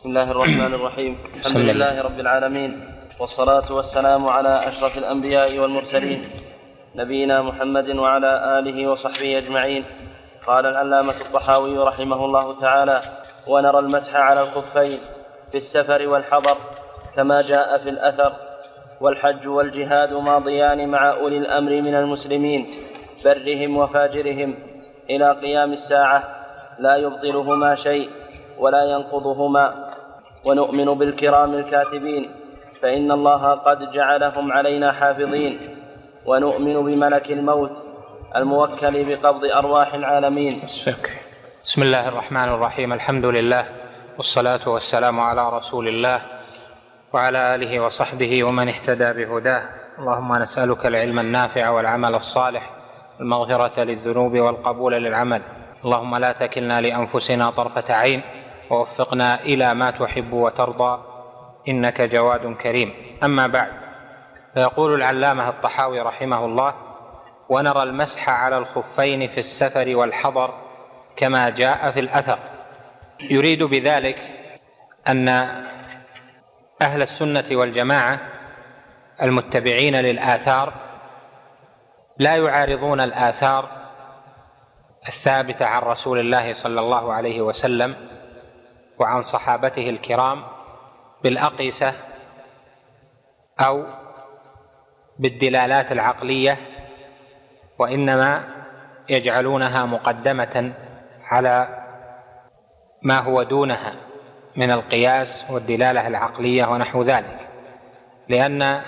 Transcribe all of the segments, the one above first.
بسم الله الرحمن الرحيم. الحمد لله رب العالمين، والصلاة والسلام على أشرف الأنبياء والمرسلين نبينا محمد وعلى آله وصحبه أجمعين. قال العلامة الطحاوي رحمه الله تعالى: ونرى المسح على الخفين في السفر والحضر كما جاء في الأثر، والحج والجهاد ماضيان مع أولي الأمر من المسلمين برهم وفاجرهم إلى قيام الساعة، لا يبطلهما شيء ولا ينقضهما. ونؤمن بالكرام الكاتبين فإن الله قد جعلهم علينا حافظين. ونؤمن بملك الموت الموكل بقبض أرواح العالمين. بسم الله الرحمن الرحيم. الحمد لله، والصلاة والسلام على رسول الله وعلى آله وصحبه ومن اهتدى بهداه. اللهم نسألك العلم النافع والعمل الصالح، المغفرة للذنوب والقبول للعمل. اللهم لا تكلنا لأنفسنا طرفة عين، ووفقنا إلى ما تحب وترضى، إنك جواد كريم. أما بعد، فيقول العلامة الطحاوي رحمه الله: ونرى المسح على الخفين في السفر والحضر كما جاء في الأثر. يريد بذلك أن أهل السنة والجماعة المتبعين للآثار لا يعارضون الآثار الثابتة عن رسول الله صلى الله عليه وسلم وعن صحابته الكرام بالأقيسة أو بالدلالات العقلية، وإنما يجعلونها مقدمة على ما هو دونها من القياس والدلالة العقلية ونحو ذلك، لأن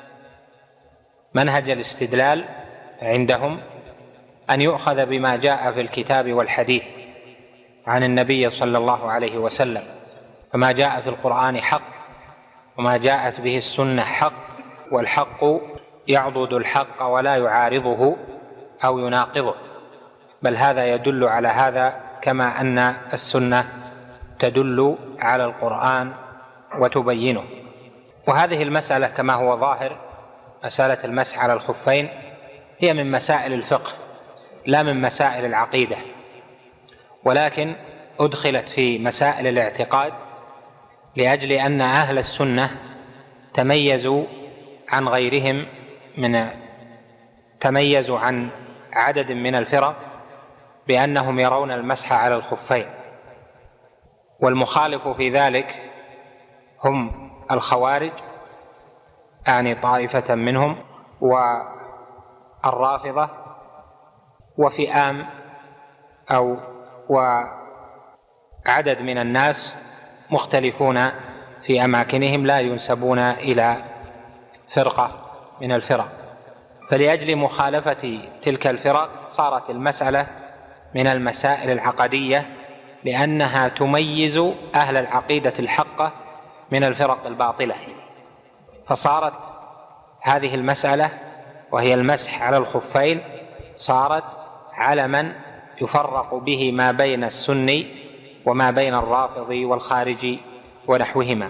منهج الاستدلال عندهم أن يؤخذ بما جاء في الكتاب والحديث عن النبي صلى الله عليه وسلم، فما جاء في القرآن حق، وما جاءت به السنة حق، والحق يعضد الحق ولا يعارضه أو يناقضه، بل هذا يدل على هذا كما أن السنة تدل على القرآن وتبينه. وهذه المسألة كما هو ظاهر، مسألة المسح على الخفين، هي من مسائل الفقه لا من مسائل العقيدة، ولكن أدخلت في مسائل الاعتقاد لأجل أن أهل السنة تميزوا عن غيرهم، تميزوا عن عدد من الفرق بأنهم يرون المسح على الخفين، والمخالف في ذلك هم الخوارج، يعني طائفة منهم، والرافضة، وفئام وعدد من الناس مختلفون في أماكنهم لا ينسبون إلى فرقة من الفرق. فلأجل مخالفة تلك الفرق صارت المسألة من المسائل العقدية، لأنها تميز أهل العقيدة الحقة من الفرق الباطلة، فصارت هذه المسألة وهي المسح على الخفين صارت علما يفرق به ما بين السني وما بين الرافض والخارجي ونحوهما.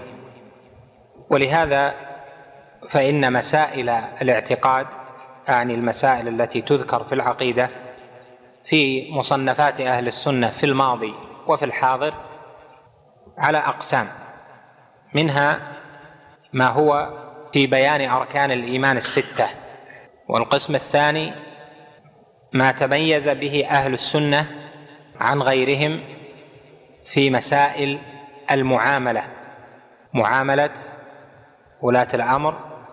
ولهذا فإن مسائل الاعتقاد، يعني المسائل التي تذكر في العقيدة في مصنفات أهل السنة في الماضي وفي الحاضر، على أقسام، منها ما هو في بيان أركان الإيمان الستة، والقسم الثاني ما تميز به أهل السنة عن غيرهم في مسائل المعاملة، معاملة ولاة الأمر،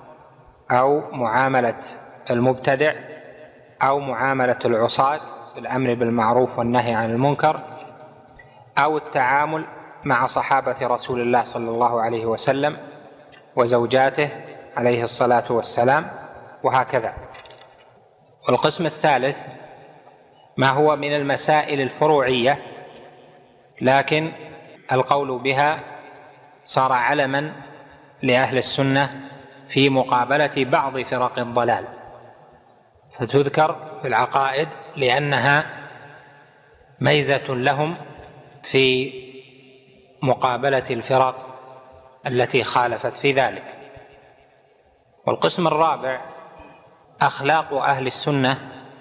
أو معاملة المبتدع، أو معاملة العصاة بالأمر بالمعروف والنهي عن المنكر، أو التعامل مع صحابة رسول الله صلى الله عليه وسلم وزوجاته عليه الصلاة والسلام، وهكذا. والقسم الثالث ما هو من المسائل الفروعية، لكن القول بها صار علما لأهل السنة في مقابلة بعض فرق الضلال، فتذكر في العقائد لأنها ميزة لهم في مقابلة الفرق التي خالفت في ذلك. والقسم الرابع أخلاق أهل السنة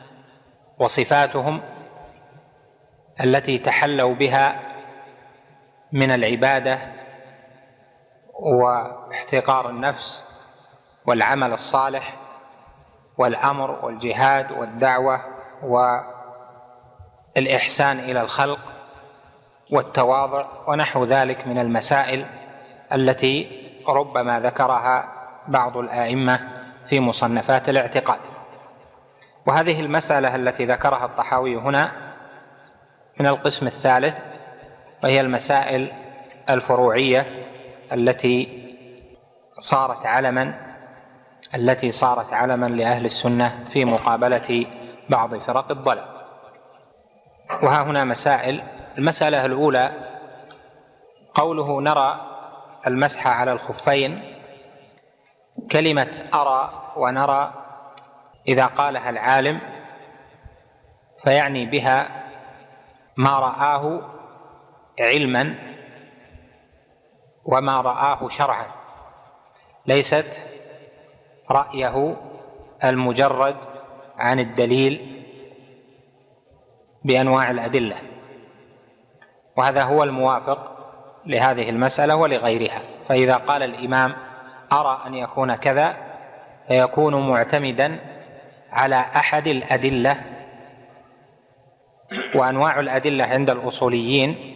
وصفاتهم التي تحلوا بها من العبادة واحتقار النفس والعمل الصالح والأمر والجهاد والدعوة والإحسان إلى الخلق والتواضع ونحو ذلك من المسائل التي ربما ذكرها بعض الآئمة في مصنفات الاعتقاد. وهذه المسألة التي ذكرها الطحاوي هنا من القسم الثالث، وهي المسائل الفروعية التي صارت علما لأهل السنة في مقابلة بعض فرق الضلال. وها هنا مسائل. المسألة الأولى قوله نرى المسح على الخفين. كلمة أرى ونرى إذا قالها العالم فيعني بها ما رآه علما وما رآه شرعا، ليست رأيه المجرد عن الدليل بأنواع الأدلة. وهذا هو الموافق لهذه المسألة ولغيرها. فإذا قال الإمام أرى أن يكون كذا فيكون معتمدا على أحد الأدلة. وأنواع الأدلة عند الأصوليين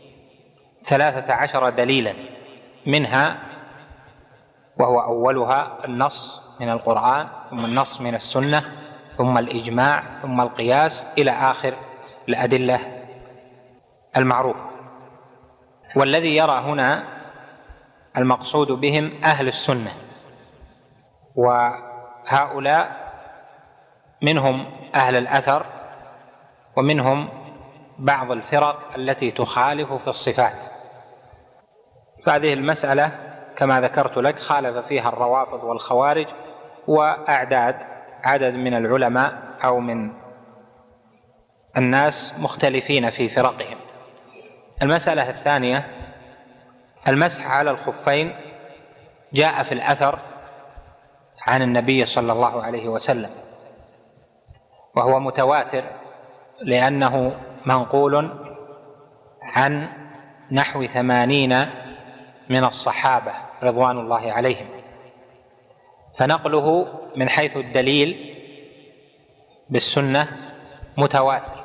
13 دليلا، منها وهو أولها النص من القرآن، ثم النص من السنة، ثم الإجماع، ثم القياس، إلى آخر الأدلة المعروفة. والذي يرى هنا المقصود بهم أهل السنة، وهؤلاء منهم أهل الأثر ومنهم بعض الفرق التي تخالف في الصفات. فهذه المسألة كما ذكرت لك خالف فيها الروافض والخوارج عدد من العلماء أو من الناس مختلفين في فرقهم. المسألة الثانية المسح على الخفين جاء في الأثر عن النبي صلى الله عليه وسلم، وهو متواتر لأنه منقول عن نحو 80 من الصحابة رضوان الله عليهم، فنقله من حيث الدليل بالسنة متواتر.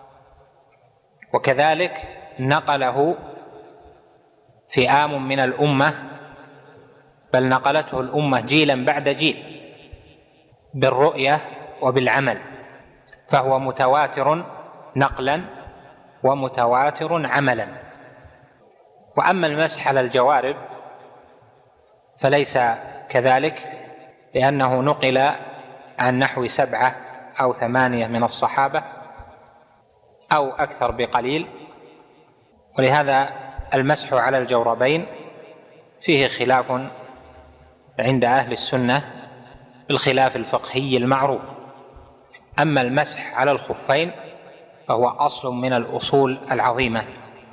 وكذلك نقله فئام من الأمة، بل نقلته الأمة جيلا بعد جيل بالرؤية وبالعمل، فهو متواتر نقلا ومتواتر عملا. وأما المسح على الجوارب فليس كذلك، لأنه نقل عن نحو 7 أو 8 من الصحابة أو أكثر بقليل. ولهذا المسح على الجوربين فيه خلاف عند أهل السنة بالخلاف الفقهي المعروف. أما المسح على الخفين فهو أصل من الأصول العظيمة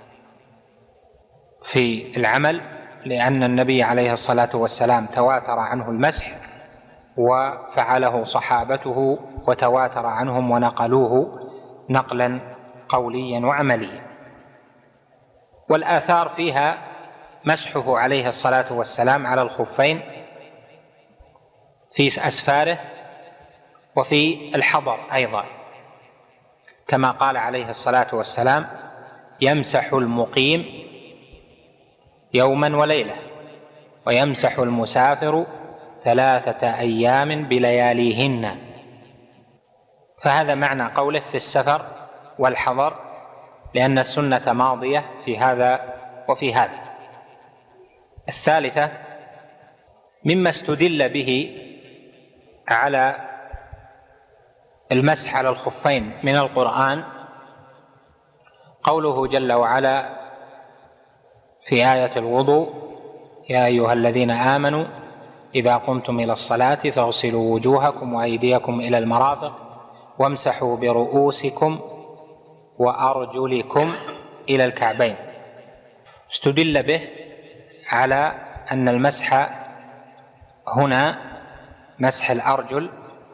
في العمل، لأن النبي عليه الصلاة والسلام تواتر عنه المسح وفعله صحابته وتواتر عنهم ونقلوه نقلا قوليا وعمليا. والآثار فيها مسحه عليه الصلاة والسلام على الخفين في أسفاره وفي الحضر أيضا، كما قال عليه الصلاة والسلام يمسح المقيم يوما وليلة ويمسح المسافر 3 أيام بلياليهن. فهذا معنى قوله في السفر والحضر، لأن السنة ماضية في هذا وفي هذا. الثالثة مما استدل به على المسح على الخفين من القرآن قوله جل وعلا في آية الوضوء يا أيها الذين آمنوا إذا قمتم إلى الصلاة فاغسلوا وجوهكم وأيديكم إلى المرافق وامسحوا برؤوسكم وأرجلكم إلى الكعبين. استدل به على أن المسح هنا مسح الأرجل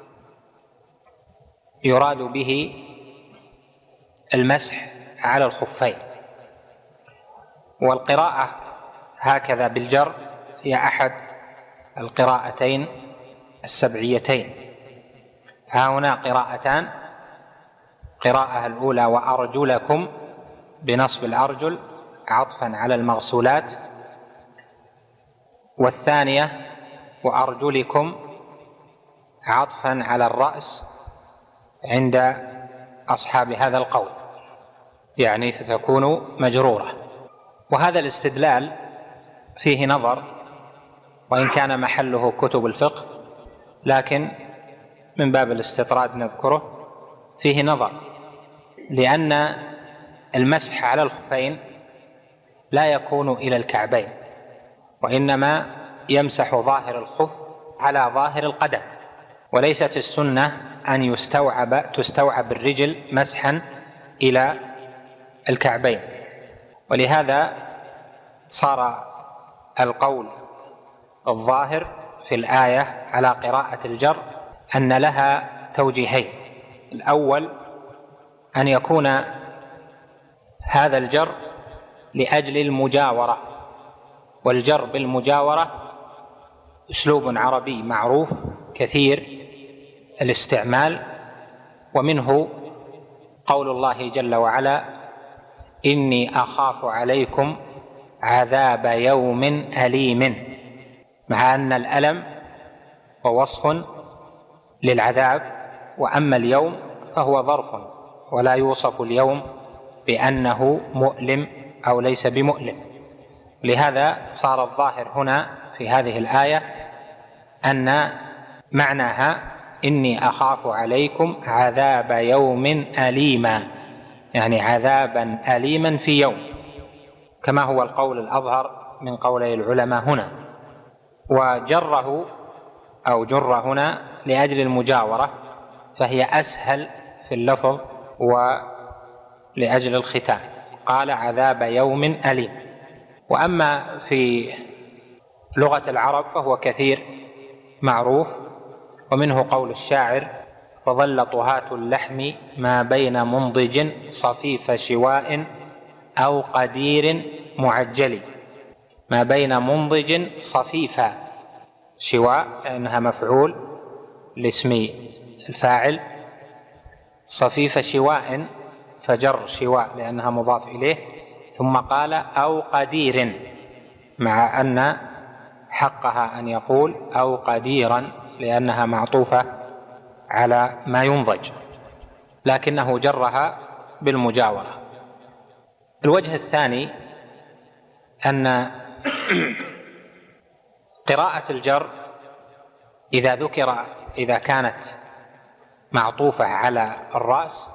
يراد به المسح على الخفين. والقراءة هكذا بالجر هي أحد القراءتين السبعيتين. ها هنا قراءتان: قراءة الأولى وأرجلكم بنصب الأرجل عطفا على المغسولات، والثانية وأرجلكم عطفا على الرأس عند أصحاب هذا القول، يعني فتكون مجرورة. وهذا الاستدلال فيه نظر، وإن كان محله كتب الفقه، لكن من باب الاستطراد نذكره. فيه نظر لأن المسح على الخفين لا يكون إلى الكعبين، وإنما يمسح ظاهر الخف على ظاهر القدم، وليست السنة أن تستوعب الرجل مسحا إلى الكعبين. ولهذا صار القول الظاهر في الآية على قراءة الجر أن لها توجيهين: الأول أن يكون هذا الجر لأجل المجاورة، والجر بالمجاورة أسلوب عربي معروف كثير الاستعمال، ومنه قول الله جل وعلا: إني أخاف عليكم عذاب يوم أليم، مع أن الألم هو وصف للعذاب، وأما اليوم فهو ظرف، ولا يوصف اليوم بأنه مؤلم أو ليس بمؤلم. لهذا صار الظاهر هنا في هذه الآية أن معناها إني أخاف عليكم عذاب يوم أليما، يعني عذابا أليما في يوم، كما هو القول الأظهر من قولي العلماء هنا. وجره أو جر هنا لأجل المجاورة، فهي أسهل في اللفظ ولأجل الختان، قال عذاب يوم أليم. وأما في لغة العرب فهو كثير معروف، ومنه قول الشاعر: فظل طهاة اللحم ما بين منضج صفيف شواء أو قدير معجل. ما بين منضج صفيفا، شواء لأنها مفعول لاسم الفاعل، صفيف شواء فجر شواء لأنها مضاف إليه، ثم قال أو قدير، مع أن حقها أن يقول أو قديرا لأنها معطوفة على ما ينضج، لكنه جرها بالمجاورة. الوجه الثاني أن قراءة الجر إذا كانت معطوفة على الرأس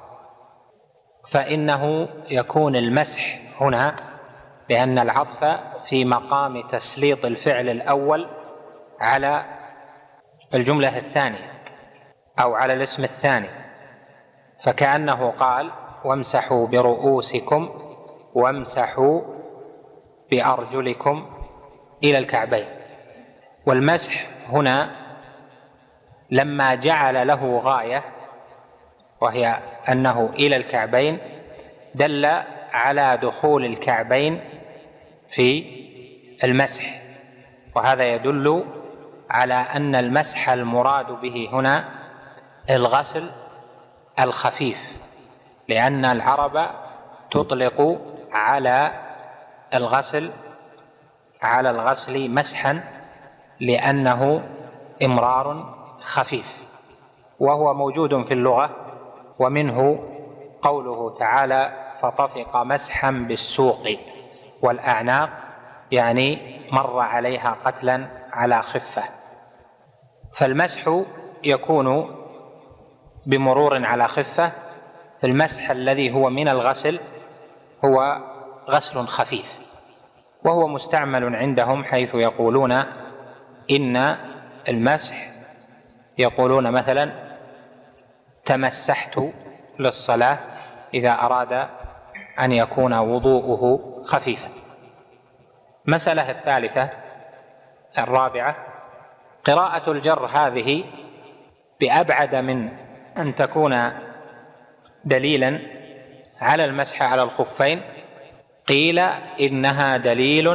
فإنه يكون المسح هنا، لأن العطف في مقام تسليط الفعل الأول على الجملة الثانية أو على الاسم الثاني، فكأنه قال: وامسحوا برؤوسكم وامسحوا بأرجلكم إلى الكعبين. والمسح هنا لما جعل له غاية وهي أنه إلى الكعبين دل على دخول الكعبين في المسح، وهذا يدل على أن المسح المراد به هنا الغسل الخفيف، لأن العرب تطلق على الغسل مسحا لأنه إمرار خفيف، وهو موجود في اللغة. ومنه قوله تعالى: فطفق مسحا بالسوق والأعناق، يعني مر عليها قتلا على خفة. فالمسح يكون بمرور على خفة، المسح الذي هو من الغسل هو غسل خفيف، وهو مستعمل عندهم حيث يقولون إن المسح، يقولون مثلا: تمسحت للصلاة، إذا أراد أن يكون وضوءه خفيفا. مسألة الثالثة الرابعة: قراءة الجر هذه بأبعد من أن تكون دليلا على المسح على الخفين، قيل إنها دليل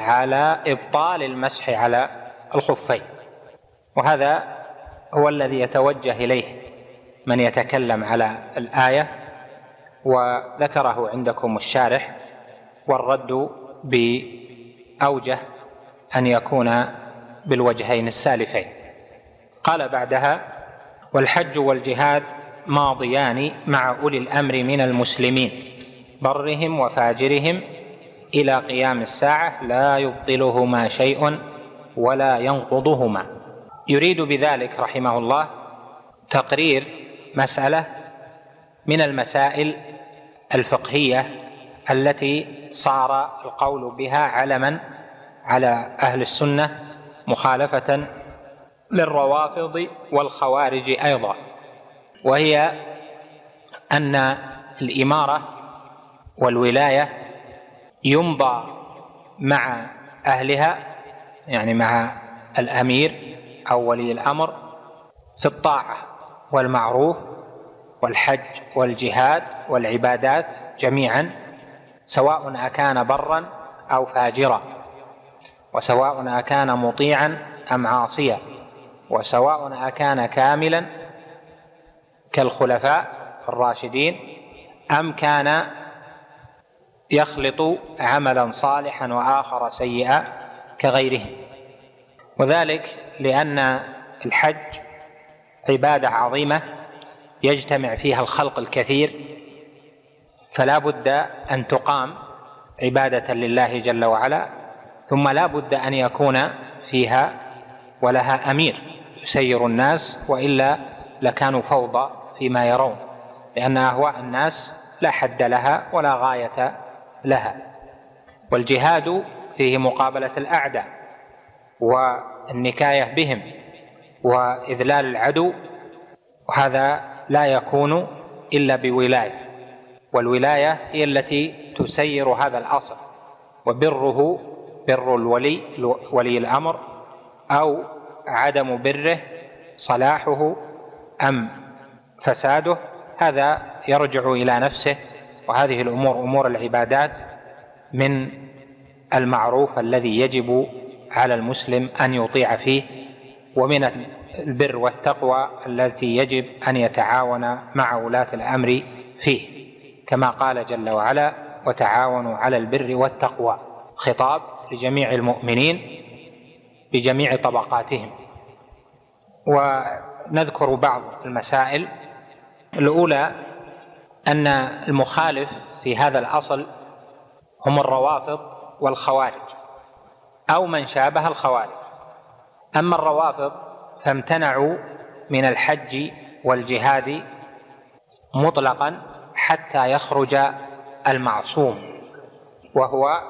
على إبطال المسح على الخفين، وهذا هو الذي يتوجه إليه من يتكلم على الآية، وذكره عندكم الشارح، والرد بأوجه أن يكون بالوجهين السالفين. قال بعدها: والحج والجهاد ماضيان مع أولي الأمر من المسلمين برهم وفاجرهم إلى قيام الساعة لا يبطلهما شيء ولا ينقضهما. يريد بذلك رحمه الله تقرير مسألة من المسائل الفقهية التي صار القول بها علما على أهل السنة مخالفة للروافض والخوارج أيضا، وهي أن الإمارة والولاية يمضى مع أهلها، يعني مع الأمير أو ولي الأمر، في الطاعة والمعروف والحج والجهاد والعبادات جميعا، سواء أكان برا أو فاجرا، وسواء أكان مطيعا أم عاصيا، وسواء أكان كاملا كالخلفاء الراشدين أم كان يخلط عملا صالحا وآخر سيئا كغيرهم. وذلك لأن الحج عبادة عظيمة يجتمع فيها الخلق الكثير، فلا بد أن تقام عبادة لله جل وعلا، ثم لا بد أن يكون فيها ولها أمير يسير الناس، وإلا لكانوا فوضى فيما يرون، لأن أهواء الناس لا حد لها ولا غاية لها. والجهاد فيه مقابلة الأعداء والنكاية بهم وإذلال العدو، وهذا لا يكون إلا بولاية، والولاية هي التي تسير هذا الأصل، وبره بر الولي ولي الأمر، أو عدم بره صلاحه أم فساده، هذا يرجع إلى نفسه. وهذه الأمور أمور العبادات من المعروف الذي يجب على المسلم أن يطيع فيه، ومن البر والتقوى التي يجب أن يتعاون مع ولاة الأمر فيه، كما قال جل وعلا: وتعاونوا على البر والتقوى، خطاب لجميع المؤمنين بجميع طبقاتهم. ونذكر بعض المسائل. الأولى أن المخالف في هذا الأصل هم الروافض والخوارج أو من شابه الخوارج. أما الروافض فامتنعوا من الحج والجهاد مطلقا حتى يخرج المعصوم، وهو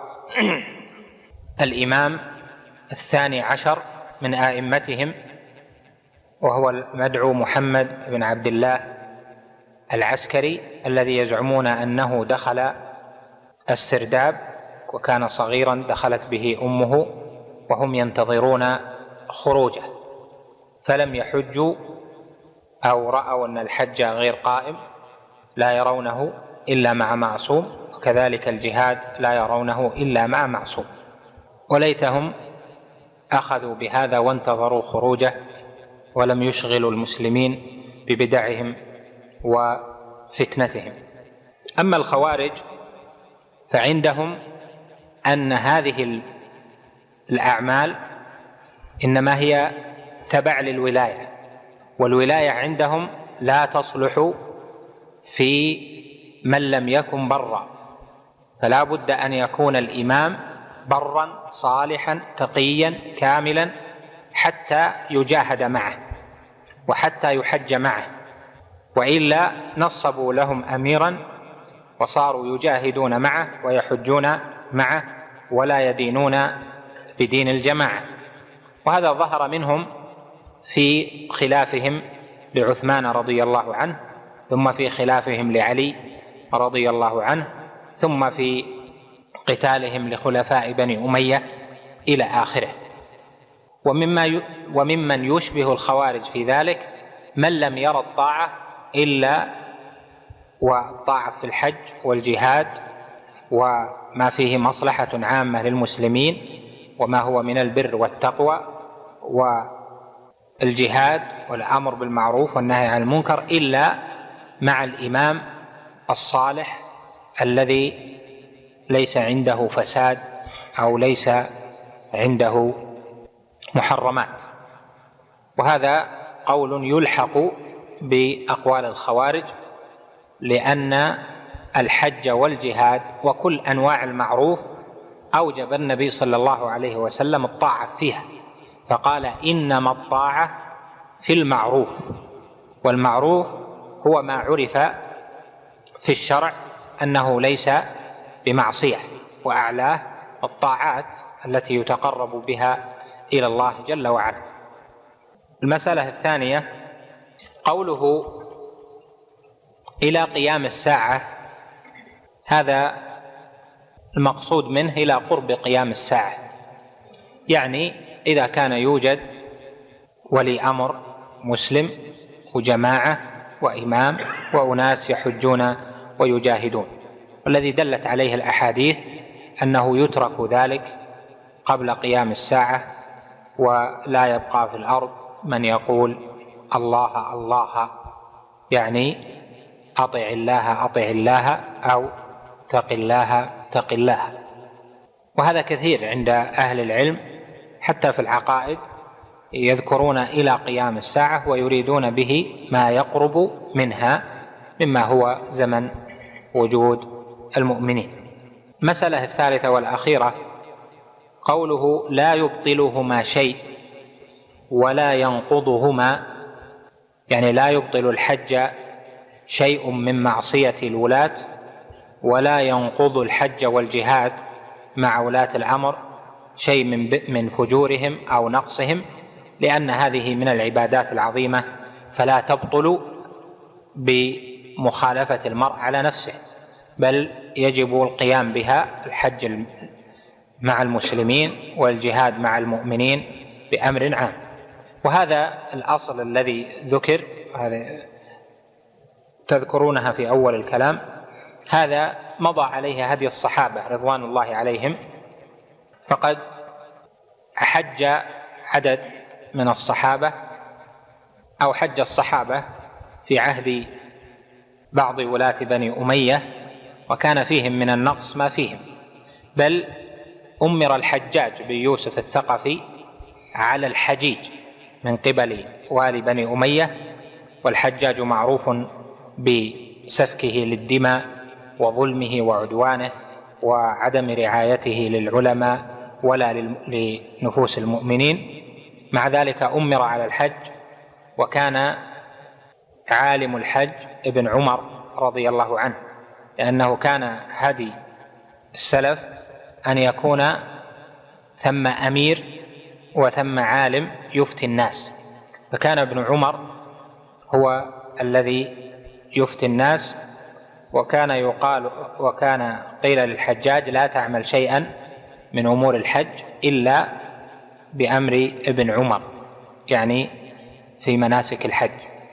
الإمام الثاني عشر من آئمتهم، وهو المدعو محمد بن عبد الله العسكري، الذي يزعمون أنه دخل السرداب وكان صغيرا دخلت به أمه، وهم ينتظرون خروجه فلم يحجوا، أو رأوا أن الحج غير قائم لا يرونه إلا مع معصوم، وكذلك الجهاد لا يرونه إلا مع معصوم، وليتهم أخذوا بهذا وانتظروا خروجه ولم يشغلوا المسلمين ببدعهم وفتنتهم. أما الخوارج فعندهم أن هذه الأعمال إنما هي تبع للولاية، والولاية عندهم لا تصلح في من لم يكن برا، فلا بد أن يكون الإمام برا صالحا تقيا كاملا حتى يجاهد معه وحتى يحج معه، وإلا نصبوا لهم أميرا وصاروا يجاهدون معه ويحجون معه ولا يدينون بدين الجماعة. وهذا ظهر منهم في خلافهم لعثمان رضي الله عنه، ثم في خلافهم لعلي رضي الله عنه، ثم في قتالهم لخلفاء بني أمية إلى آخره. وممن يشبه الخوارج في ذلك من لم يرى الطاعة إلا والطاعة في الحج والجهاد وما فيه مصلحة عامة للمسلمين وما هو من البر والتقوى والجهاد والأمر بالمعروف والنهي عن المنكر إلا مع الإمام الصالح الذي ليس عنده فساد أو ليس عنده محرمات. وهذا قول يلحق بأقوال الخوارج، لأن الحج والجهاد وكل أنواع المعروف أوجب النبي صلى الله عليه وسلم الطاعة فيها، فقال إنما الطاعة في المعروف، والمعروف هو ما عرف في الشرع أنه ليس بمعصية، وأعلاه الطاعات التي يتقرب بها إلى الله جل وعلا. المسألة الثانية قوله إلى قيام الساعة، هذا المقصود منه إلى قرب قيام الساعة، يعني إذا كان يوجد ولي أمر مسلم وجماعة وإمام وأناس يحجون ويجاهدون، والذي دلت عليه الأحاديث أنه يترك ذلك قبل قيام الساعة، ولا يبقى في الأرض من يقول الله الله، يعني أطع الله أطع الله أو اتق الله اتق الله. وهذا كثير عند أهل العلم حتى في العقائد، يذكرون إلى قيام الساعة ويريدون به ما يقرب منها مما هو زمن وجود المؤمنين. المسألة الثالثة والأخيرة قوله لا يبطلهما شيء ولا ينقضهما، يعني لا يبطل الحج شيء من معصية الولاة، ولا ينقض الحج والجهاد مع ولاة الأمر شيء من فجورهم أو نقصهم، لأن هذه من العبادات العظيمة فلا تبطل بمخالفة المرء على نفسه، بل يجب القيام بها، الحج مع المسلمين والجهاد مع المؤمنين بأمر عام. وهذا الأصل الذي ذكر، هذا تذكرونها في أول الكلام، هذا مضى عليه هدي الصحابة رضوان الله عليهم، فقد حج عدد من الصحابة أو حج الصحابة في عهد بعض ولاة بني أمية، وكان فيهم من النقص ما فيهم، بل أمر الحجاج بن يوسف الثقفي على الحجيج من قبل والي بني أمية، والحجاج معروف بسفكه للدماء وظلمه وعدوانه وعدم رعايته للعلماء ولا لنفوس المؤمنين. مع ذلك أمر على الحج، وكان عالم الحج ابن عمر رضي الله عنه، لأنه كان هدي السلف أن يكون ثم أمير وثم عالم يفتي الناس، فكان ابن عمر هو الذي يفتي الناس، وكان قيل للحجاج لا تعمل شيئا من أمور الحج إلا بأمر ابن عمر، يعني في مناسك الحج.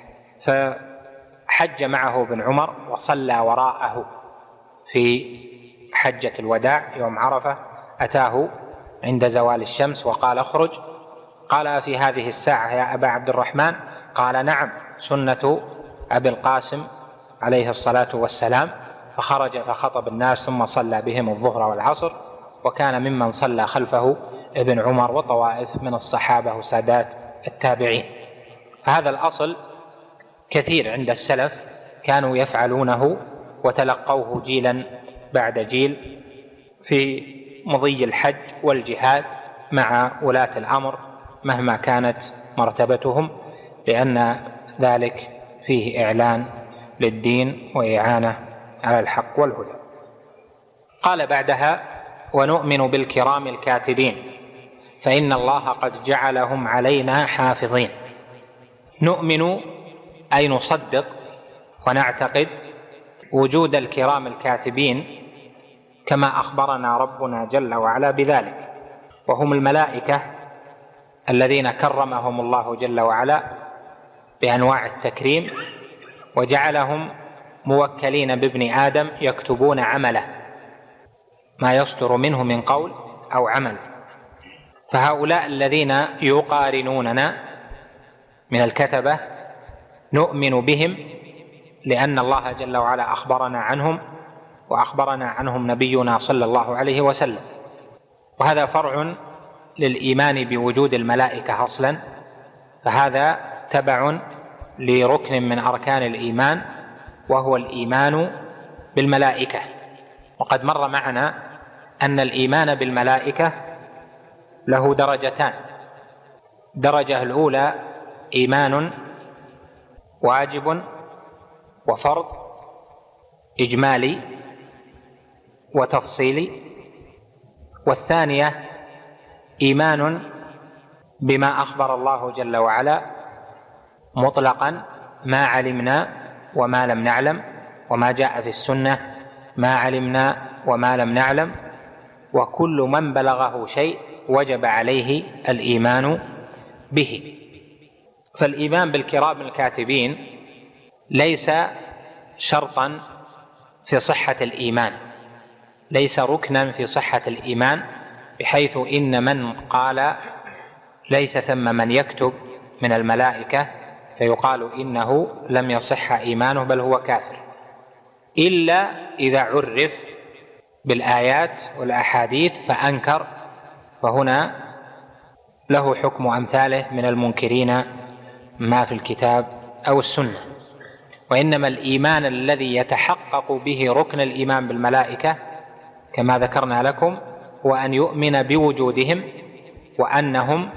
فحج معه ابن عمر وصلى وراءه في حجة الوداع يوم عرفة، أتاه عند زوال الشمس وقال اخرج، قال في هذه الساعة يا أبا عبد الرحمن؟ قال نعم، سنة أبي القاسم عليه الصلاة والسلام. فخرج فخطب الناس ثم صلى بهم الظهر والعصر، وكان ممن صلى خلفه ابن عمر وطوائف من الصحابة وسادات التابعين. فهذا الأصل كثير عند السلف كانوا يفعلونه وتلقوه جيلا بعد جيل في مضي الحج والجهاد مع ولاة الأمر مهما كانت مرتبتهم، لأن ذلك فيه إعلان للدين وإعانة على الحق والهدى. قال بعدها ونؤمن بالكرام الكاتبين فإن الله قد جعلهم علينا حافظين. نؤمن أي نصدق ونعتقد وجود الكرام الكاتبين كما أخبرنا ربنا جل وعلا بذلك، وهم الملائكة الذين كرمهم الله جل وعلا بأنواع التكريم، وجعلهم موكلين بابن آدم يكتبون عمله ما يصدر منه من قول أو عمل. فهؤلاء الذين يقارنوننا من الكتبة نؤمن بهم لأن الله جل وعلا أخبرنا عنهم وأخبرنا عنهم نبينا صلى الله عليه وسلم. وهذا فرع للإيمان بوجود الملائكة أصلا، فهذا تبع لركن من أركان الإيمان وهو الإيمان بالملائكة. وقد مر معنا أن الإيمان بالملائكة له درجتان. الدرجة الأولى إيمان واجب وفرض إجمالي وتفصيلي، والثانية إيمان بما أخبر الله جل وعلا مطلقا، ما علمنا وما لم نعلم، وما جاء في السنة ما علمنا وما لم نعلم، وكل من بلغه شيء وجب عليه الإيمان به. فالإيمان بالكرام الكاتبين ليس شرطا في صحة الإيمان، ليس ركنا في صحة الإيمان، بحيث إن من قال ليس ثم من يكتب من الملائكة فيقال إنه لم يصح إيمانه بل هو كافر، إلا إذا عرف بالآيات والأحاديث فأنكر، فهنا له حكم أمثاله من المنكرين ما في الكتاب أو السنة. وإنما الإيمان الذي يتحقق به ركن الإيمان بالملائكة كما ذكرنا لكم هو أن يؤمن بوجودهم وأنهم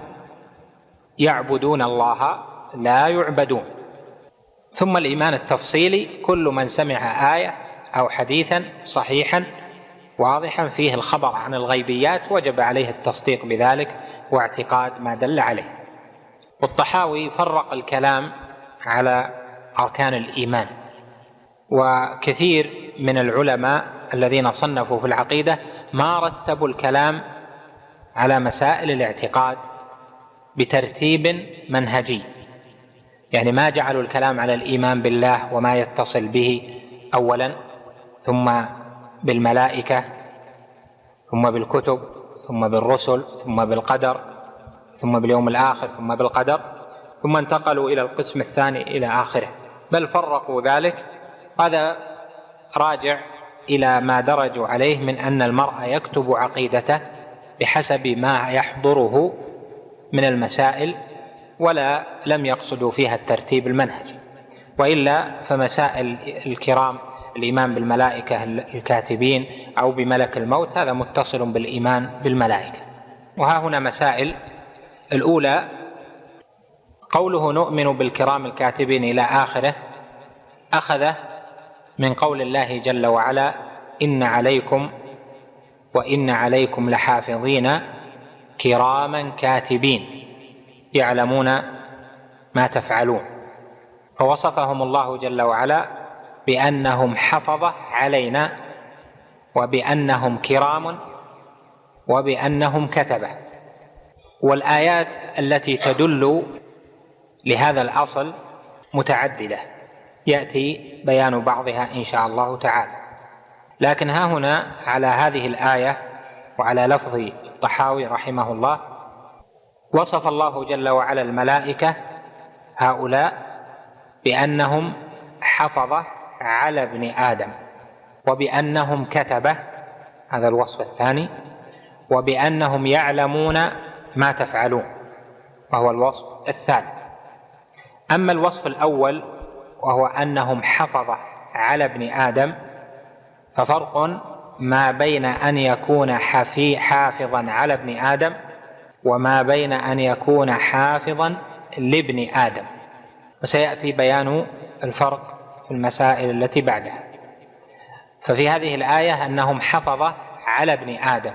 يعبدون الله لا يعبدون. ثم الإيمان التفصيلي كل من سمع آية أو حديثا صحيحا واضحا فيه الخبر عن الغيبيات وجب عليه التصديق بذلك واعتقاد ما دل عليه. والطحاوي فرق الكلام على أركان الإيمان، وكثير من العلماء الذين صنفوا في العقيدة ما رتبوا الكلام على مسائل الاعتقاد بترتيب منهجي، يعني ما جعلوا الكلام على الإيمان بالله وما يتصل به أولا، ثم بالملائكة، ثم بالكتب، ثم بالرسل، ثم بالقدر، ثم باليوم الآخر، ثم بالقدر، ثم انتقلوا إلى القسم الثاني إلى آخره، بل فرقوا ذلك. هذا راجع إلى ما درجوا عليه من أن المرء يكتب عقيدته بحسب ما يحضره من المسائل، ولا لم يقصدوا فيها الترتيب المنهجي، وإلا فمسائل الكرام الإيمان بالملائكة الكاتبين أو بملك الموت هذا متصل بالإيمان بالملائكة. وها هنا مسائل. الأولى قوله نؤمن بالكرام الكاتبين إلى آخره أخذ من قول الله جل وعلا إن عليكم وإن عليكم لحافظين كراما كاتبين يعلمون ما تفعلون، فوصفهم الله جل وعلا بأنهم حفظة علينا وبأنهم كرام وبأنهم كتبة. والآيات التي تدل لهذا الأصل متعددة يأتي بيان بعضها إن شاء الله تعالى، لكن ها هنا على هذه الآية وعلى لفظ الطحاوي رحمه الله وصف الله جل وعلا الملائكة هؤلاء بأنهم حفظة على ابن آدم، وبأنهم كتبة، هذا الوصف الثاني، وبأنهم يعلمون ما تفعلون، وهو الوصف الثالث. أما الوصف الأول وهو أنهم حفظة على ابن آدم ففرق ما بين أن يكون حافظا على ابن آدم وما بين أن يكون حافظا لابن آدم، وسيأتي بيان الفرق في المسائل التي بعدها. ففي هذه الآية أنهم حفظة على ابن آدم،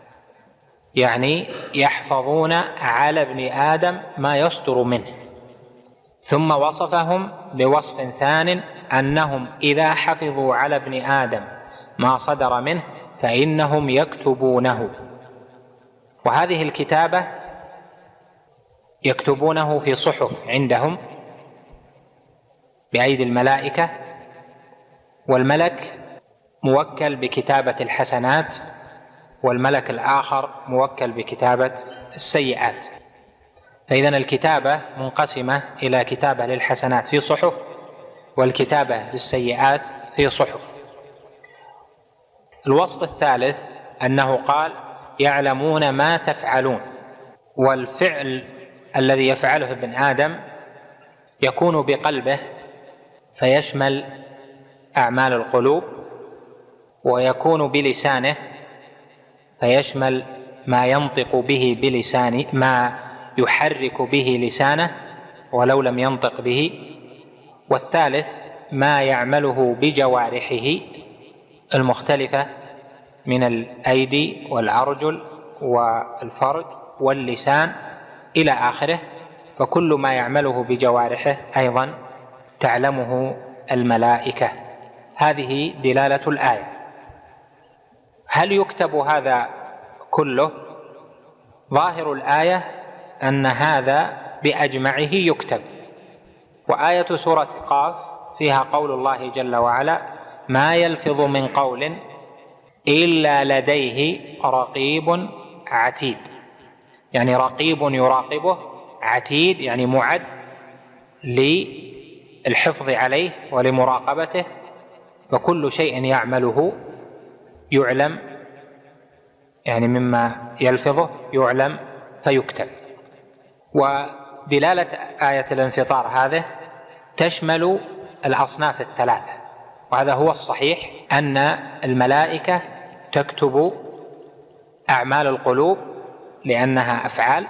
يعني يحفظون على ابن آدم ما يصدر منه، ثم وصفهم بوصف ثان أنهم إذا حفظوا على ابن آدم ما صدر منه فإنهم يكتبونه، وهذه الكتابة يكتبونه في صحف عندهم بأيدي الملائكة، والملك موكل بكتابة الحسنات والملك الآخر موكل بكتابة السيئات. فإذن الكتابة منقسمة إلى كتابة للحسنات في صحف، والكتابة للسيئات في صحف. الوصف الثالث أنه قال يعلمون ما تفعلون، والفعل الذي يفعله ابن آدم يكون بقلبه فيشمل أعمال القلوب، ويكون بلسانه فيشمل ما ينطق به بلسانه، ما يحرك به لسانه ولو لم ينطق به. والثالث ما يعمله بجوارحه المختلفة من الأيدي والأرجل والفرج واللسان إلى آخره، فكل ما يعمله بجوارحه أيضا تعلمه الملائكة. هذه دلالة الآية. هل يكتب هذا كله؟ ظاهر الآية أن هذا بأجمعه يكتب. وآية سورة قاف فيها قول الله جل وعلا ما يلفظ من قول إلا لديه رقيب عتيد، يعني رقيب يراقبه، عتيد يعني معد للحفظ عليه ولمراقبته، فكل شيء يعمله يعلم، يعني مما يلفظه يعلم فيكتب. ودلالة آية الانفطار هذه تشمل الأصناف الثلاثة، وهذا هو الصحيح أن الملائكة تكتب أعمال القلوب لأنها أفعال،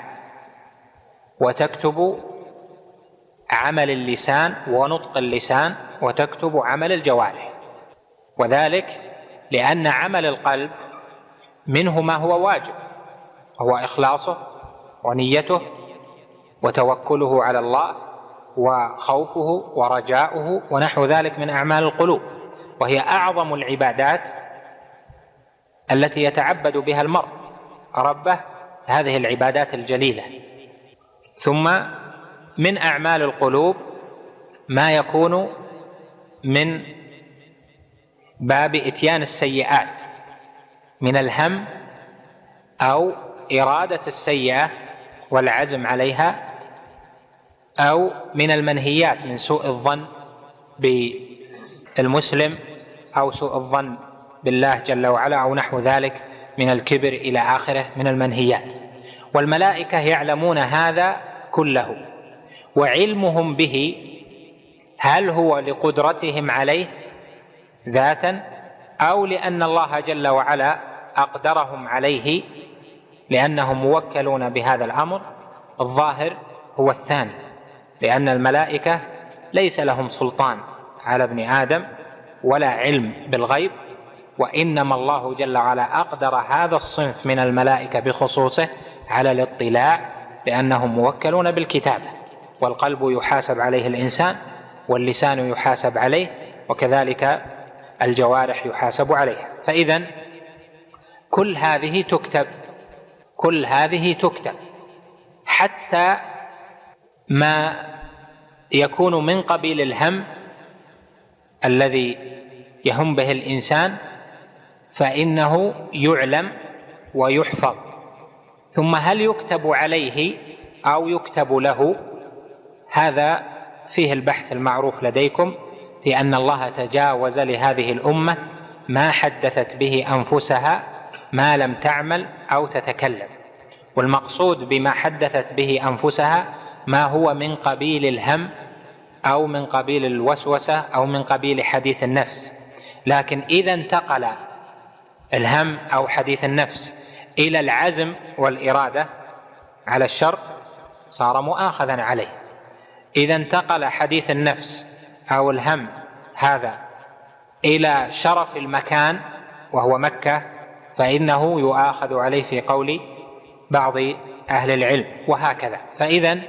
وتكتب عمل اللسان ونطق اللسان، وتكتب عمل الجوارح. وذلك لأن عمل القلب منه ما هو واجب، هو إخلاصه ونيته وتوكله على الله وخوفه ورجاؤه ونحو ذلك من أعمال القلوب، وهي أعظم العبادات التي يتعبد بها المرء ربه، هذه العبادات الجليلة. ثم من أعمال القلوب ما يكون من باب إتيان السيئات من الهم أو إرادة السيئة والعزم عليها، أو من المنهيات من سوء الظن بالمسلم أو سوء الظن بالله جل وعلا أو نحو ذلك من الكبر إلى آخره من المنهيات. والملائكة يعلمون هذا كله، وعلمهم به هل هو لقدرتهم عليه ذاتا أو لأن الله جل وعلا أقدرهم عليه لأنهم موكلون بهذا الأمر؟ الظاهر هو الثاني، لأن الملائكة ليس لهم سلطان على ابن آدم ولا علم بالغيب، وإنما الله جل وعلا أقدر هذا الصنف من الملائكة بخصوصه على الاطلاع، لأنهم موكلون بالكتابة، والقلب يحاسب عليه الإنسان، واللسان يحاسب عليه، وكذلك الجوارح يحاسب عليها. فإذن كل هذه تكتب حتى ما يكون من قبيل الهم الذي يهم به الإنسان فإنه يعلم ويحفظ. ثم هل يكتب عليه أو يكتب له؟ هذا فيه البحث المعروف لديكم في أن الله تجاوز لهذه الأمة ما حدثت به أنفسها ما لم تعمل أو تتكلم. والمقصود بما حدثت به أنفسها ما هو من قبيل الهم أو من قبيل الوسوسة أو من قبيل حديث النفس. لكن إذا انتقل الهم أو حديث النفس إلى العزم والإرادة على الشر صار مؤاخذا عليه. إذا انتقل حديث النفس أو الهم هذا إلى شرف المكان وهو مكة فإنه يؤاخذ عليه في قول بعض أهل العلم، وهكذا. فإذا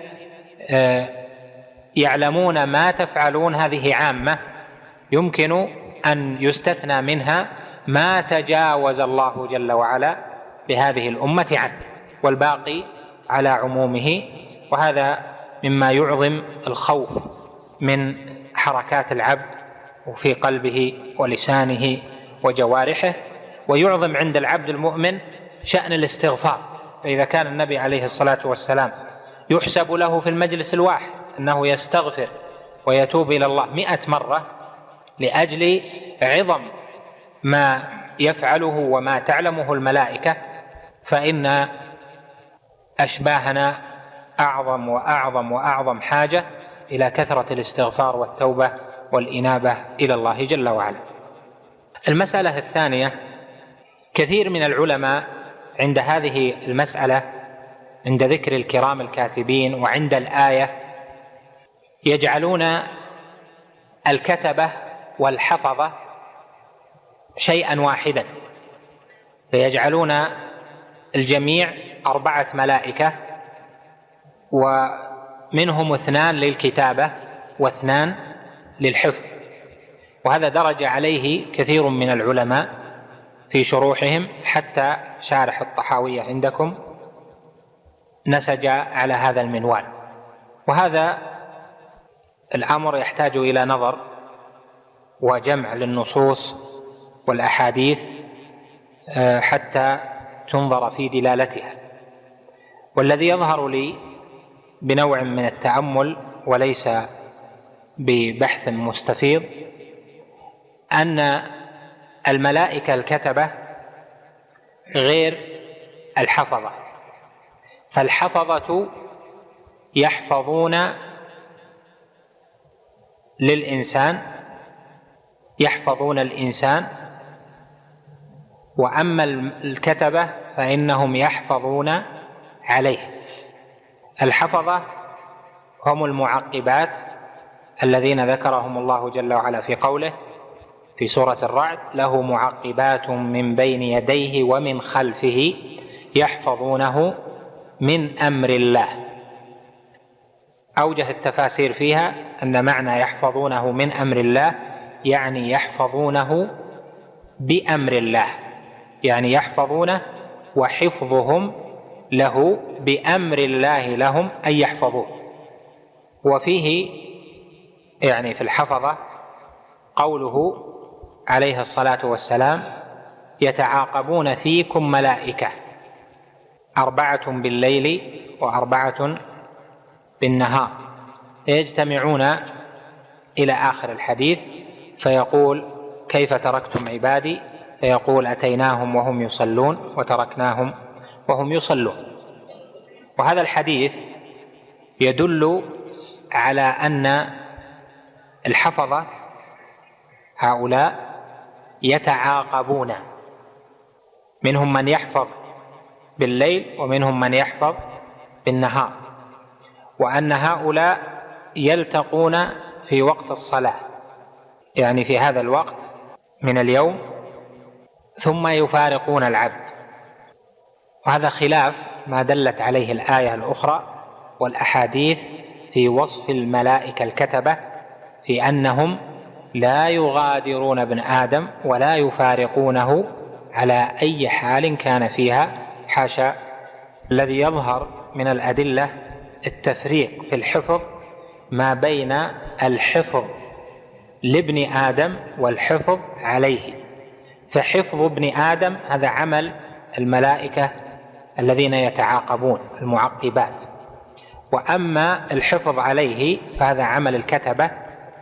يعلمون ما تفعلون هذه عامة، يمكن أن يستثنى منها ما تجاوز الله جل وعلا بهذه الأمة عنه، والباقي على عمومه. وهذا مما يعظم الخوف من حركات العبد وفي قلبه ولسانه وجوارحه، ويعظم عند العبد المؤمن شأن الاستغفار، فإذا كان النبي عليه الصلاة والسلام يحسب له في المجلس الواحد أنه يستغفر ويتوب إلى الله 100 مرة لأجل عظم ما يفعله وما تعلمه الملائكة، فإن أشباهنا أعظم وأعظم وأعظم حاجة إلى كثرة الاستغفار والتوبة والإنابة إلى الله جل وعلا. المسألة الثانية: كثير من العلماء عند هذه المسألة، عند ذكر الكرام الكاتبين وعند الآية، يجعلون الكتبة والحفظة شيئا واحدا، فيجعلون الجميع 4 ملائكة، ومنهم 2 للكتابة و2 للحفظ. وهذا درج عليه كثير من العلماء في شروحهم، حتى شارح الطحاوية عندكم نسج على هذا المنوال. وهذا الأمر يحتاج إلى نظر وجمع للنصوص والأحاديث حتى تنظر في دلالتها. والذي يظهر لي بنوع من التأمل وليس ببحث مستفيض أن الملائكة الكتبة غير الحفظة. فالحفظة يحفظون للإنسان، يحفظون الإنسان، وأما الكتبة فإنهم يحفظون عليه. الحفظة هم المعقبات الذين ذكرهم الله جل وعلا في قوله في سورة الرعد: له معقبات من بين يديه ومن خلفه يحفظونه من أمر الله. أوجه التفاسير فيها أن معنى يحفظونه من أمر الله يعني يحفظونه بأمر الله، يعني يحفظونه وحفظهم له بأمر الله لهم أن يحفظوه. وفيه يعني في الحفظة قوله عليه الصلاة والسلام: يتعاقبون فيكم ملائكة 4 بالليل و4 بالنهار، يجتمعون إلى آخر الحديث، فيقول: كيف تركتم عبادي؟ فيقول: أتيناهم وهم يصلون وتركناهم وهم يصلون. وهذا الحديث يدل على أن الحفظة هؤلاء يتعاقبون، منهم من يحفظ بالليل ومنهم من يحفظ بالنهار، وأن هؤلاء يلتقون في وقت الصلاة، يعني في هذا الوقت من اليوم، ثم يفارقون العبد. وهذا خلاف ما دلت عليه الآية الأخرى والأحاديث في وصف الملائكة الكتبة، في أنهم لا يغادرون ابن آدم ولا يفارقونه على أي حال كان فيها، حاشا. الذي يظهر من الأدلة التفريق في الحفظ ما بين الحفظ لابن آدم والحفظ عليه. فحفظ ابن آدم هذا عمل الملائكة الذين يتعاقبون المعقبات، وأما الحفظ عليه فهذا عمل الكتبة.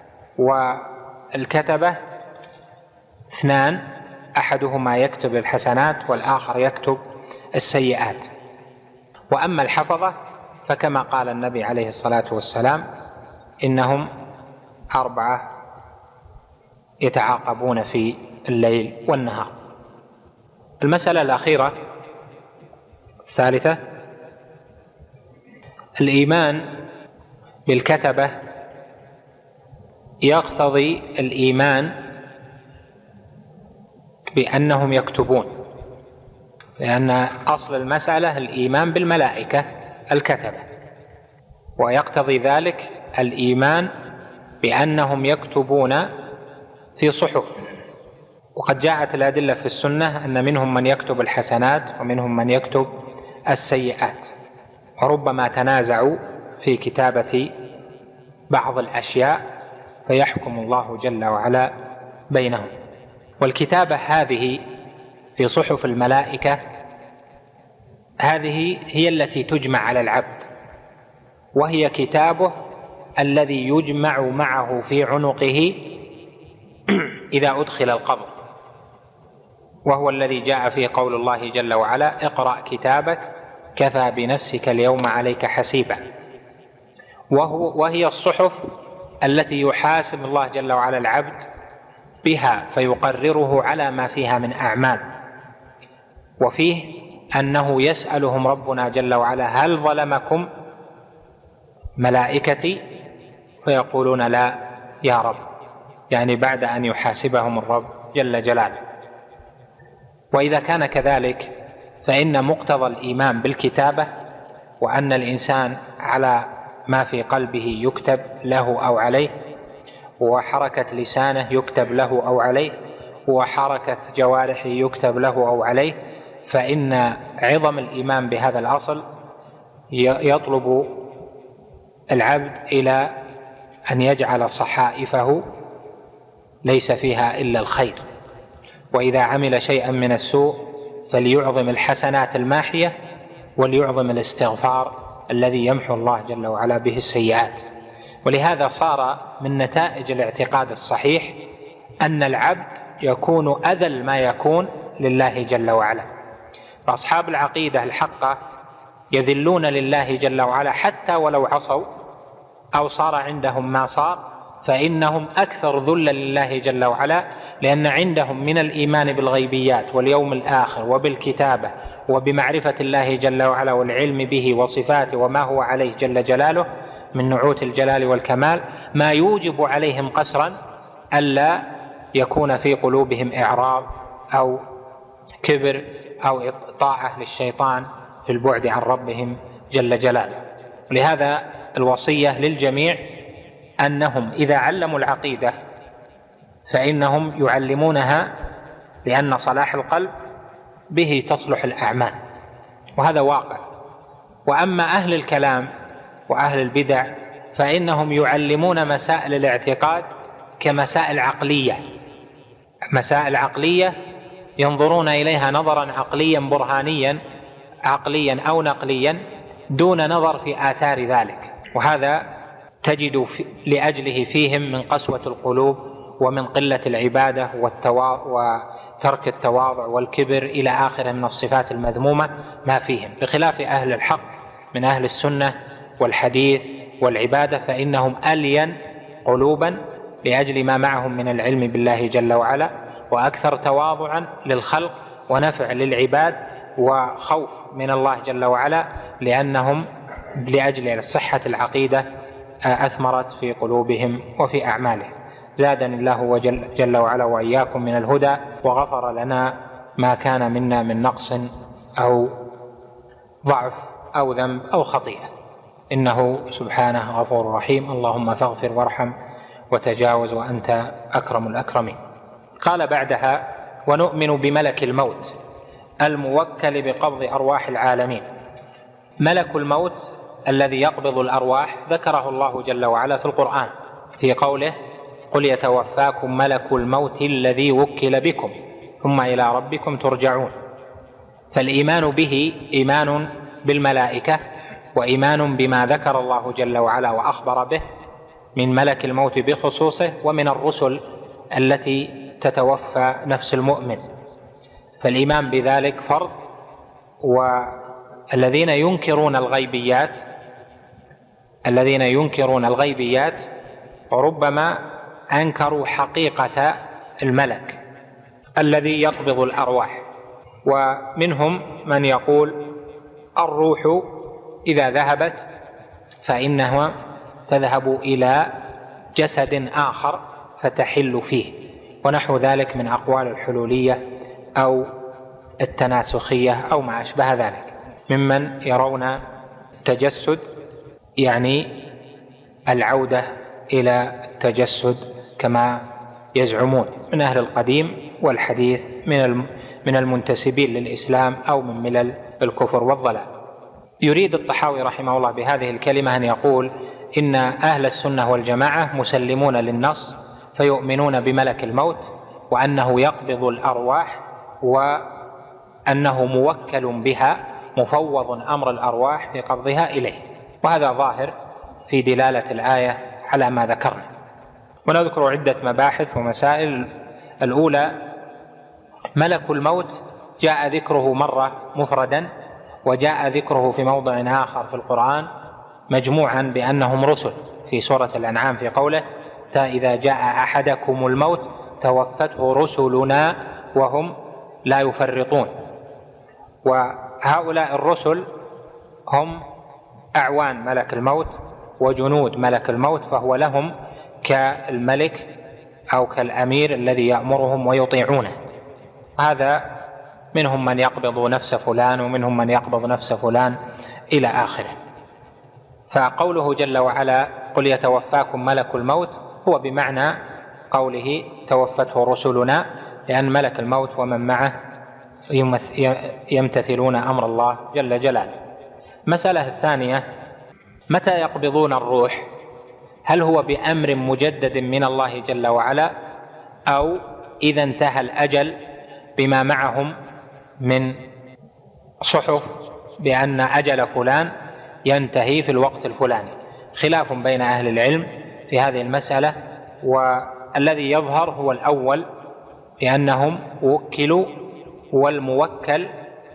والكتبة 2، أحدهما يكتب الحسنات والآخر يكتب السيئات. وأما الحفظة فكما قال النبي عليه الصلاة والسلام: إنهم 4 يتعاقبون في الليل والنهار. المسألة الأخيرة الثالثة: الإيمان بالكتبة يقتضي الإيمان بأنهم يكتبون، لأن أصل المسألة الإيمان بالملائكة الكتبة، ويقتضي ذلك الإيمان بأنهم يكتبون في صحف. وقد جاءت الأدلة في السنة أن منهم من يكتب الحسنات ومنهم من يكتب السيئات، وربما تنازعوا في كتابة بعض الأشياء فيحكم الله جل وعلا بينهم. والكتابة هذه في صحف الملائكة هذه هي التي تجمع على العبد، وهي كتابه الذي يجمع معه في عنقه إذا أدخل القبر، وهو الذي جاء فيه قول الله جل وعلا: اقرأ كتابك كفى بنفسك اليوم عليك حسيبا. وهي الصحف التي يحاسب الله جل وعلا العبد بها فيقرره على ما فيها من أعمال. وفيه أنه يسألهم ربنا جل وعلا: هل ظلمكم ملائكتي؟ فيقولون: لا يا رب، يعني بعد أن يحاسبهم الرب جل جلاله. وإذا كان كذلك فإن مقتضى الإيمان بالكتابة، وأن الإنسان على ما في قلبه يكتب له أو عليه، وحركة لسانه يكتب له أو عليه، وحركة جوارحه يكتب له أو عليه، فإن عظم الإيمان بهذا الأصل يطلب العبد إلى أن يجعل صحائفه ليس فيها إلا الخير، وإذا عمل شيئا من السوء فليعظم الحسنات الماحية وليعظم الاستغفار الذي يمحو الله جل وعلا به السيئات. ولهذا صار من نتائج الاعتقاد الصحيح أن العبد يكون أذل ما يكون لله جل وعلا. فأصحاب العقيدة الحقة يذلون لله جل وعلا حتى ولو عصوا أو صار عندهم ما صار، فإنهم أكثر ذلا لله جل وعلا، لأن عندهم من الإيمان بالغيبيات واليوم الآخر وبالكتابة وبمعرفة الله جل وعلا والعلم به وصفاته وما هو عليه جل جلاله من نعوت الجلال والكمال ما يوجب عليهم قسرا ألا يكون في قلوبهم إعراض أو كبر أو طاعة للشيطان في البعد عن ربهم جل جلاله. لهذا الوصية للجميع أنهم إذا علموا العقيدة فإنهم يعلمونها، لأن صلاح القلب به تصلح الأعمال، وهذا واقع. وأما أهل الكلام وأهل البدع فإنهم يعلمون مسائل الاعتقاد كمسائل عقلية، مسائل عقلية ينظرون إليها نظرا عقليا برهانيا عقليا أو نقليا دون نظر في آثار ذلك. وهذا تجد لأجله فيهم من قسوة القلوب ومن قلة العبادة وترك التواضع والكبر إلى آخره من الصفات المذمومة ما فيهم، بخلاف أهل الحق من أهل السنة والحديث والعبادة، فإنهم ألين قلوبا لأجل ما معهم من العلم بالله جل وعلا، وأكثر تواضعا للخلق ونفع للعباد وخوف من الله جل وعلا، لأنهم لأجل صحة العقيدة أثمرت في قلوبهم وفي أعمالهم. زادني الله جل وعلا وإياكم من الهدى، وغفر لنا ما كان منا من نقص أو ضعف أو ذنب أو خطيئة، إنه سبحانه غفور رحيم. اللهم فاغفر وارحم وتجاوز وأنت أكرم الأكرمين. قال بعدها: ونؤمن بملك الموت الموكل بقبض أرواح العالمين. ملك الموت الذي يقبض الأرواح ذكره الله جل وعلا في القرآن في قوله: قل يتوفاكم ملك الموت الذي وكل بكم ثم إلى ربكم ترجعون. فالإيمان به إيمان بالملائكة، وإيمان بما ذكر الله جل وعلا وأخبر به من ملك الموت بخصوصه ومن الرسل التي تتوفى نفس المؤمن، فالإيمان بذلك فرض. والذين ينكرون الغيبيات وربما أنكروا حقيقة الملك الذي يقبض الأرواح، ومنهم من يقول الروح إذا ذهبت فإنها تذهب إلى جسد آخر فتحل فيه، ونحو ذلك من أقوال الحلولية أو التناسخية أو ما أشبه ذلك، ممن يرون التجسد يعني العودة إلى التجسد كما يزعمون من أهل القديم والحديث من المنتسبين للإسلام أو من ملل الكفر والضلال. يريد الطحاوي رحمه الله بهذه الكلمة أن يقول إن أهل السنة والجماعة مسلمون للنص، فيؤمنون بملك الموت وأنه يقبض الأرواح وأنه موكل بها، مفوض أمر الأرواح في قبضها إليه، وهذا ظاهر في دلالة الآية على ما ذكرنا. ونذكر عدة مباحث ومسائل. الأولى ملك الموت جاء ذكره مرة مفردا، وجاء ذكره في موضع آخر في القرآن مجموعا بأنهم رسل في سورة الأنعام في قوله: إذا جاء أحدكم الموت توفته رسلنا وهم لا يفرطون. وهؤلاء الرسل هم أعوان ملك الموت وجنود ملك الموت، فهو لهم كالملك أو كالأمير الذي يأمرهم ويطيعونه. هذا منهم من يقبض نفس فلان ومنهم من يقبض نفس فلان إلى آخره. فقوله جل وعلا: قل يتوفاكم ملك الموت، هو بمعنى قوله توفته رسلنا، لأن ملك الموت ومن معه يمتثلون أمر الله جل جلاله. المسألة الثانية: متى يقبضون الروح؟ هل هو بأمر مجدد من الله جل وعلا، أو إذا انتهى الأجل بما معهم من صحف بأن أجل فلان ينتهي في الوقت الفلاني؟ خلاف بين أهل العلم في هذه المسألة، والذي يظهر هو الأول، بأنهم وكلوا والموكل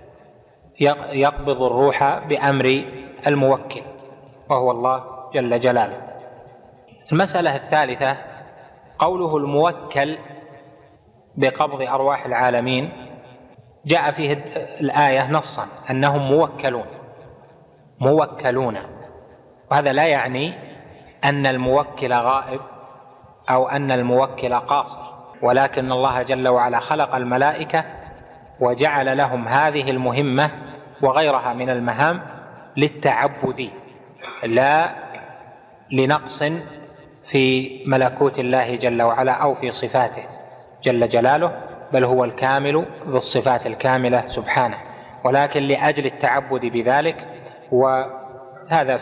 يقبض الروح بأمر الموكل وهو الله جل جلاله. المسألة الثالثة: قوله الموكل بقبض أرواح العالمين، جاء فيه الآية نصا أنهم موكلون، وهذا لا يعني أن الموكل غائب أو أن الموكل قاصر، ولكن الله جل وعلا خلق الملائكة وجعل لهم هذه المهمة وغيرها من المهام للتعبد، لا لنقص في ملكوت الله جل وعلا أو في صفاته جل جلاله، بل هو الكامل ذو الصفات الكاملة سبحانه، ولكن لأجل التعبد بذلك. وهذا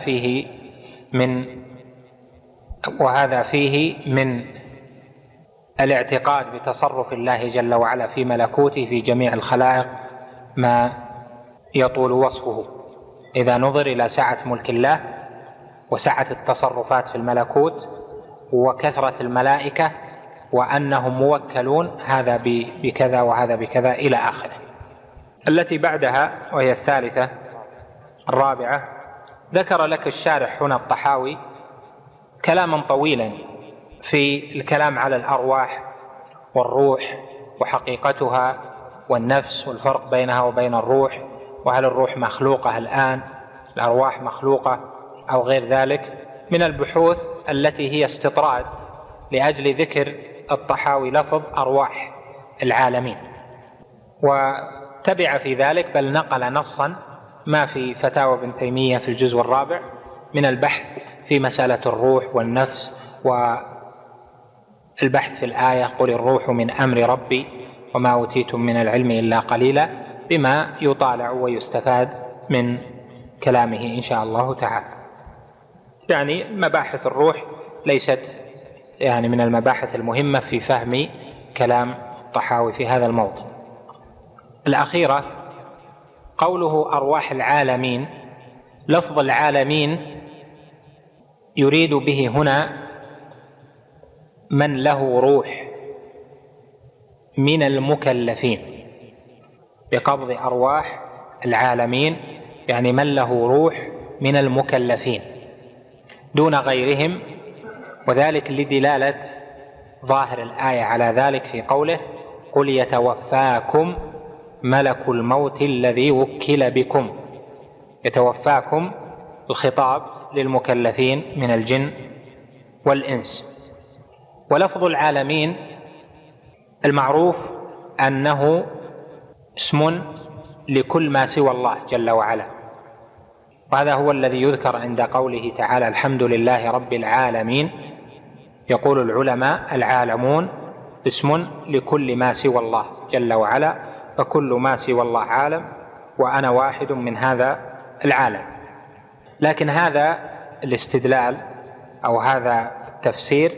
فيه من الاعتقاد بتصرف الله جل وعلا في ملكوته في جميع الخلائق ما يطول وصفه، إذا نظر إلى سعة ملك الله وسعة التصرفات في الملكوت وكثرة الملائكة وأنهم موكلون، هذا بكذا وهذا بكذا إلى آخره. التي بعدها وهي الثالثة الرابعة: ذكر لك الشارح هنا الطحاوي كلاما طويلا في الكلام على الأرواح والروح وحقيقتها والنفس والفرق بينها وبين الروح، وهل الروح مخلوقة الآن، الأرواح مخلوقة أو غير ذلك، من البحوث التي هي استطراد لأجل ذكر الطحاوي لفظ أرواح العالمين، وتبع في ذلك بل نقل نصا ما في فتاوى ابن تيمية في الجزء الرابع من البحث في مسألة الروح والنفس، والبحث في الآية: قل الروح من أمر ربي وما أوتيتم من العلم إلا قليلا، بما يطالع ويستفاد من كلامه إن شاء الله تعالى. يعني مباحث الروح ليست يعني من المباحث المهمة في فهم كلام الطحاوي في هذا الموضوع. الأخيرة قوله أرواح العالمين، لفظ العالمين يريد به هنا من له روح من المكلفين بقبض أرواح العالمين، يعني من له روح من المكلفين دون غيرهم، وذلك لدلالة ظاهر الآية على ذلك في قوله: قل يتوفاكم ملك الموت الذي وكل بكم. يتوفاكم الخطاب للمكلفين من الجن والإنس. ولفظ العالمين المعروف أنه اسم لكل ما سوى الله جل وعلا، وهذا هو الذي يذكر عند قوله تعالى: الحمد لله رب العالمين. يقول العلماء: العالمون اسم لكل ما سوى الله جل وعلا، فكل ما سوى الله عالم، وأنا واحد من هذا العالم. لكن هذا الاستدلال أو هذا التفسير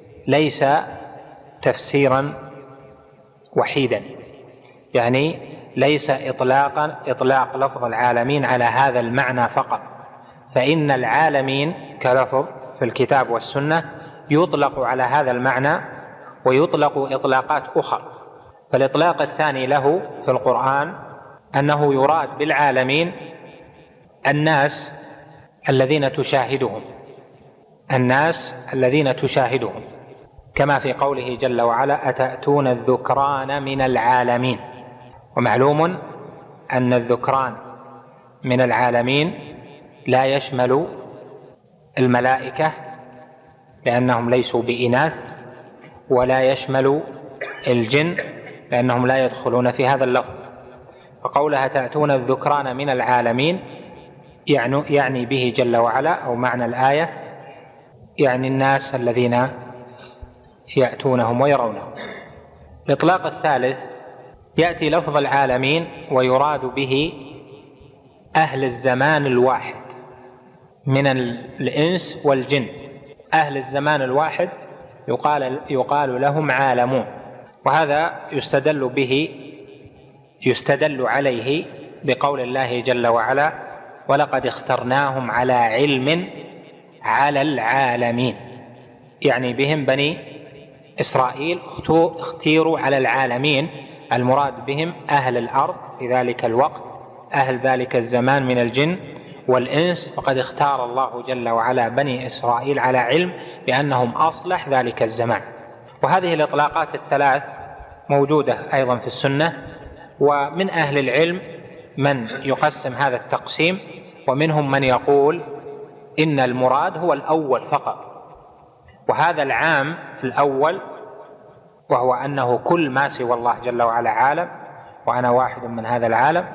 ليس تفسيرا وحيدا، يعني ليس إطلاق لفظ العالمين على هذا المعنى فقط، فإن العالمين كلفظ في الكتاب والسنة يطلق على هذا المعنى ويطلق إطلاقات أخرى. فالإطلاق الثاني له في القرآن أنه يراد بالعالمين الناس الذين تشاهدهم، كما في قوله جل وعلا: أتأتون الذكران من العالمين. ومعلوم أن الذكران من العالمين لا يشمل الملائكة لأنهم ليسوا بإناث، ولا يشمل الجن لأنهم لا يدخلون في هذا اللفظ. فقولها تأتون الذكران من العالمين يعني به جل وعلا، أو معنى الآية يعني الناس الذين يأتونهم ويرونهم. الإطلاق الثالث يأتي لفظ العالمين ويراد به أهل الزمان الواحد من الإنس والجن. أهل الزمان الواحد يقال لهم عالمون، وهذا يستدل عليه بقول الله جل وعلا: ولقد اخترناهم على علم على العالمين، يعني بهم بني إسرائيل اختيروا على العالمين، المراد بهم أهل الأرض في ذلك الوقت، أهل ذلك الزمان من الجن والإنس. فقد اختار الله جل وعلا بني إسرائيل على علم بأنهم أصلح ذلك الزمان. وهذه الإطلاقات الثلاث موجودة أيضا في السنة، ومن أهل العلم من يقسم هذا التقسيم، ومنهم من يقول إن المراد هو الأول فقط، وهذا العام الأول، وهو أنه كل ما سوى الله جل وعلا عالم، وأنا واحد من هذا العالم،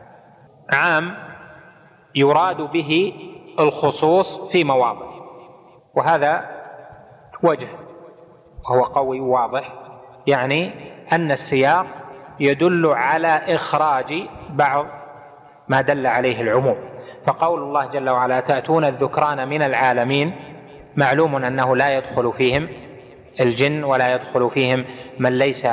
عام يراد به الخصوص في مواضع. وهذا وجه وهو قوي واضح، يعني أن السياق يدل على إخراج بعض ما دل عليه العموم. فقول الله جل وعلا: تأتون الذكران من العالمين، معلوم أنه لا يدخل فيهم الجن ولا يدخل فيهم من ليس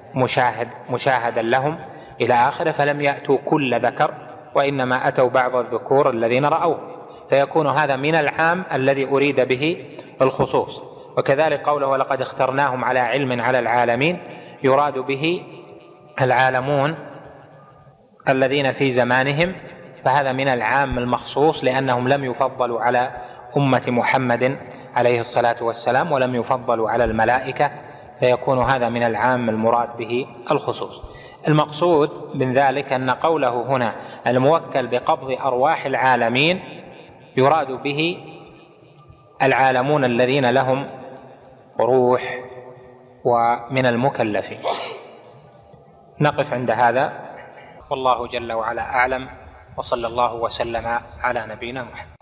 مشاهدا لهم إلى آخره، فلم يأتوا كل ذكر، وإنما أتوا بعض الذكور الذين رأوه، فيكون هذا من العام الذي أريد به الخصوص. وكذلك قوله: ولقد اخترناهم على علم على العالمين، يراد به العالمون الذين في زمانهم، فهذا من العام المخصوص، لأنهم لم يفضلوا على أمة محمد عليه الصلاة والسلام، ولم يفضلوا على الملائكة، فيكون هذا من العام المراد به الخصوص. المقصود من ذلك أن قوله هنا الموكل بقبض أرواح العالمين يراد به العالمون الذين لهم روح ومن المكلفين. نقف عند هذا، والله جل وعلا أعلم، وصلى الله وسلم على نبينا محمد.